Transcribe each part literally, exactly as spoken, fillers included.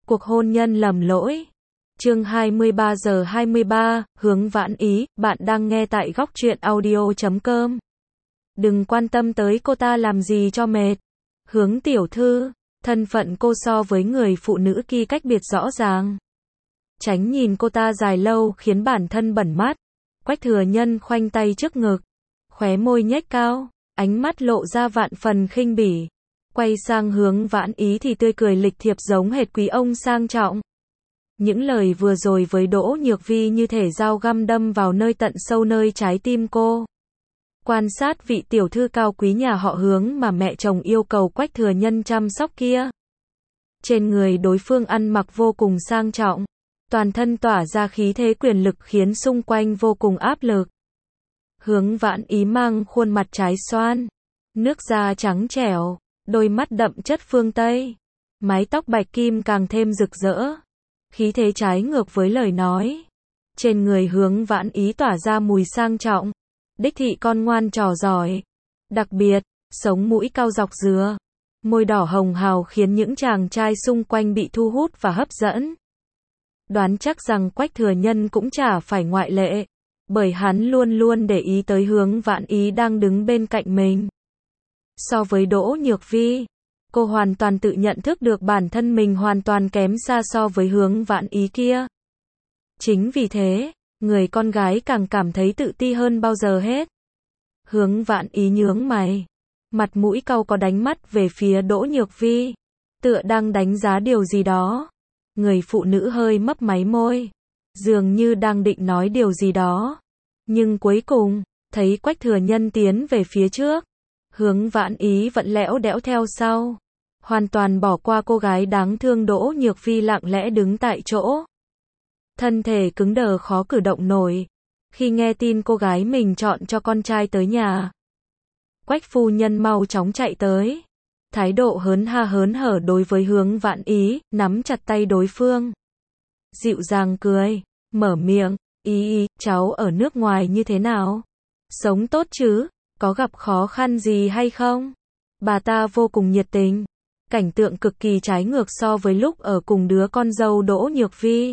Cuộc hôn nhân lầm lỗi. Chương hai mươi ba giờ hai mươi ba, Hướng Vãn Ý, bạn đang nghe tại góc truyện audio chấm com. Đừng quan tâm tới cô ta làm gì cho mệt. Hướng tiểu thư, thân phận cô so với người phụ nữ kia cách biệt rõ ràng. Tránh nhìn cô ta dài lâu khiến bản thân bẩn mắt. Quách Thừa Nhân khoanh tay trước ngực, khóe môi nhếch cao, ánh mắt lộ ra vạn phần khinh bỉ. Quay sang Hướng Vãn Ý thì tươi cười lịch thiệp giống hệt quý ông sang trọng. Những lời vừa rồi với Đỗ Nhược Vi như thể dao găm đâm vào nơi tận sâu nơi trái tim cô. Quan sát vị tiểu thư cao quý nhà họ Hướng mà mẹ chồng yêu cầu Quách Thừa Nhân chăm sóc kia. Trên người đối phương ăn mặc vô cùng sang trọng, toàn thân tỏa ra khí thế quyền lực khiến xung quanh vô cùng áp lực. Hướng Vãn Ý mang khuôn mặt trái xoan, nước da trắng trẻo, đôi mắt đậm chất phương Tây, mái tóc bạch kim càng thêm rực rỡ. Khí thế trái ngược với lời nói. Trên người Hướng Vãn Ý tỏa ra mùi sang trọng, đích thị con ngoan trò giỏi. Đặc biệt, sống mũi cao dọc dừa, môi đỏ hồng hào khiến những chàng trai xung quanh bị thu hút và hấp dẫn. Đoán chắc rằng Quách Thừa Nhân cũng chả phải ngoại lệ, bởi hắn luôn luôn để ý tới Hướng Vãn Ý đang đứng bên cạnh mình. So với Đỗ Nhược Vi, cô hoàn toàn tự nhận thức được bản thân mình hoàn toàn kém xa so với Hướng Vãn Ý kia. Chính vì thế, người con gái càng cảm thấy tự ti hơn bao giờ hết. Hướng Vãn Ý nhướng mày, mặt mũi cau có đánh mắt về phía Đỗ Nhược Vi, tựa đang đánh giá điều gì đó. Người phụ nữ hơi mấp máy môi, dường như đang định nói điều gì đó. Nhưng cuối cùng, thấy Quách Thừa Nhân tiến về phía trước, Hướng Vãn Ý vẫn lẽo đẽo theo sau, hoàn toàn bỏ qua cô gái đáng thương Đỗ Nhược Vi lặng lẽ đứng tại chỗ. Thân thể cứng đờ khó cử động nổi, khi nghe tin cô gái mình chọn cho con trai tới nhà. Quách phu nhân mau chóng chạy tới, thái độ hớn ha hớn hở đối với Hướng Vãn Ý, nắm chặt tay đối phương. Dịu dàng cười, mở miệng, Ý ý, cháu ở nước ngoài như thế nào? Sống tốt chứ? Có gặp khó khăn gì hay không? Bà ta vô cùng nhiệt tình, cảnh tượng cực kỳ trái ngược so với lúc ở cùng đứa con dâu Đỗ Nhược Vi.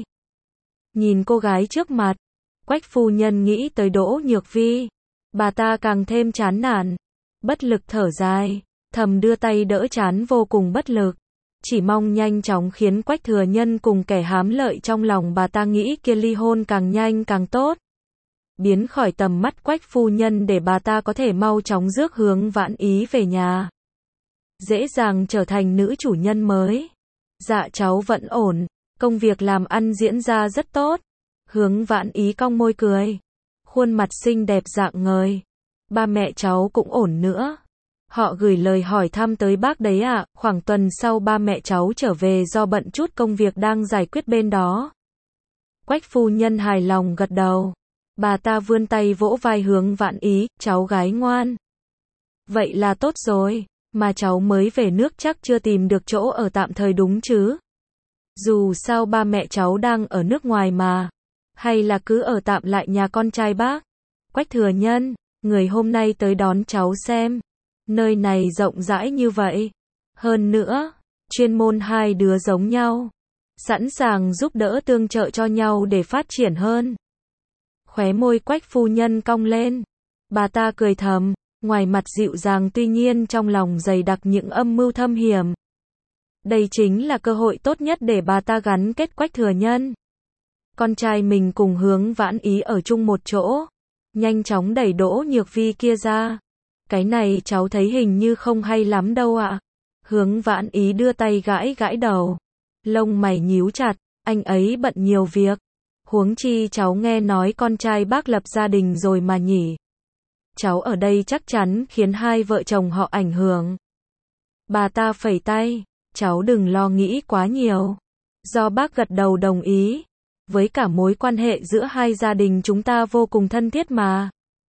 Nhìn cô gái trước mặt, Quách phu nhân nghĩ tới Đỗ Nhược Vi, bà ta càng thêm chán nản, bất lực thở dài, thầm đưa tay đỡ trán vô cùng bất lực, chỉ mong nhanh chóng khiến Quách Thừa Nhân cùng kẻ hám lợi trong lòng bà ta nghĩ kia ly hôn càng nhanh càng tốt. Biến khỏi tầm mắt Quách phu nhân để bà ta có thể mau chóng rước Hướng Vãn Ý về nhà, dễ dàng trở thành nữ chủ nhân mới. Dạ cháu vẫn ổn, công việc làm ăn diễn ra rất tốt. Hướng Vãn Ý cong môi cười, khuôn mặt xinh đẹp rạng ngời. Ba mẹ cháu cũng ổn nữa. Họ gửi lời hỏi thăm tới bác đấy ạ, à, khoảng tuần sau ba mẹ cháu trở về do bận chút công việc đang giải quyết bên đó. Quách phu nhân hài lòng gật đầu. Bà ta vươn tay vỗ vai Hướng Vãn Ý, cháu gái ngoan. Vậy là tốt rồi, mà cháu mới về nước chắc chưa tìm được chỗ ở tạm thời đúng chứ? Dù sao ba mẹ cháu đang ở nước ngoài mà, hay là cứ ở tạm lại nhà con trai bác? Quách Thừa Nhân, người hôm nay tới đón cháu xem, nơi này rộng rãi như vậy. Hơn nữa, chuyên môn hai đứa giống nhau, sẵn sàng giúp đỡ tương trợ cho nhau để phát triển hơn. Khóe môi Quách phu nhân cong lên, bà ta cười thầm, ngoài mặt dịu dàng tuy nhiên trong lòng dày đặc những âm mưu thâm hiểm. Đây chính là cơ hội tốt nhất để bà ta gắn kết Quách Thừa Nhân. Con trai mình cùng Hướng Vãn Ý ở chung một chỗ, nhanh chóng đẩy Đỗ Nhược Vi kia ra. Cái này cháu thấy hình như không hay lắm đâu ạ. Hướng Vãn Ý đưa tay gãi gãi đầu, lông mày nhíu chặt, anh ấy bận nhiều việc. Huống chi cháu nghe nói con trai bác lập gia đình rồi mà nhỉ. Cháu ở đây chắc chắn khiến hai vợ chồng họ ảnh hưởng. Bà ta phẩy tay, cháu đừng lo nghĩ quá nhiều. Do bác gật đầu đồng ý, với cả mối quan hệ giữa hai gia đình chúng ta vô cùng thân thiết mà.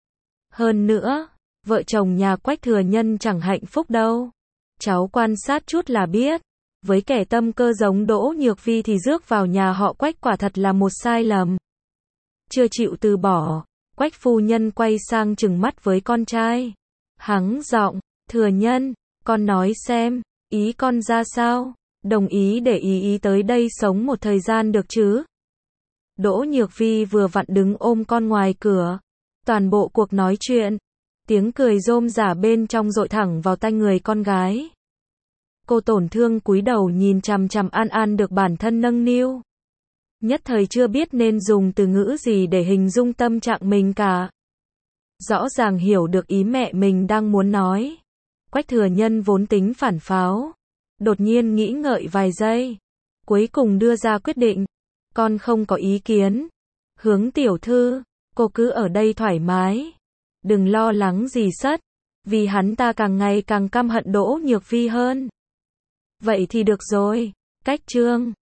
Hơn nữa, vợ chồng nhà Quách Thừa Nhân chẳng hạnh phúc đâu. Cháu quan sát chút là biết. Với kẻ tâm cơ giống Đỗ Nhược Vi thì rước vào nhà họ Quách quả thật là một sai lầm. Chưa chịu từ bỏ, Quách phu nhân quay sang trừng mắt với con trai. Hắng giọng, Thừa Nhân, con nói xem, ý con ra sao? Đồng ý để ý ý tới đây sống một thời gian được chứ? Đỗ Nhược Vi vừa vặn đứng ôm con ngoài cửa. Toàn bộ cuộc nói chuyện, tiếng cười rôm rả bên trong dội thẳng vào tai người con gái. Cô tổn thương cúi đầu nhìn chằm chằm An An được bản thân nâng niu. Nhất thời chưa biết nên dùng từ ngữ gì để hình dung tâm trạng mình cả. Rõ ràng hiểu được ý mẹ mình đang muốn nói. Quách Thừa Nhân vốn tính phản pháo. Đột nhiên nghĩ ngợi vài giây. Cuối cùng đưa ra quyết định. Con không có ý kiến. Hướng tiểu thư, cô cứ ở đây thoải mái. Đừng lo lắng gì sất. Vì hắn ta càng ngày càng căm hận Đỗ Nhược Vi hơn. Vậy thì được rồi. Cách chương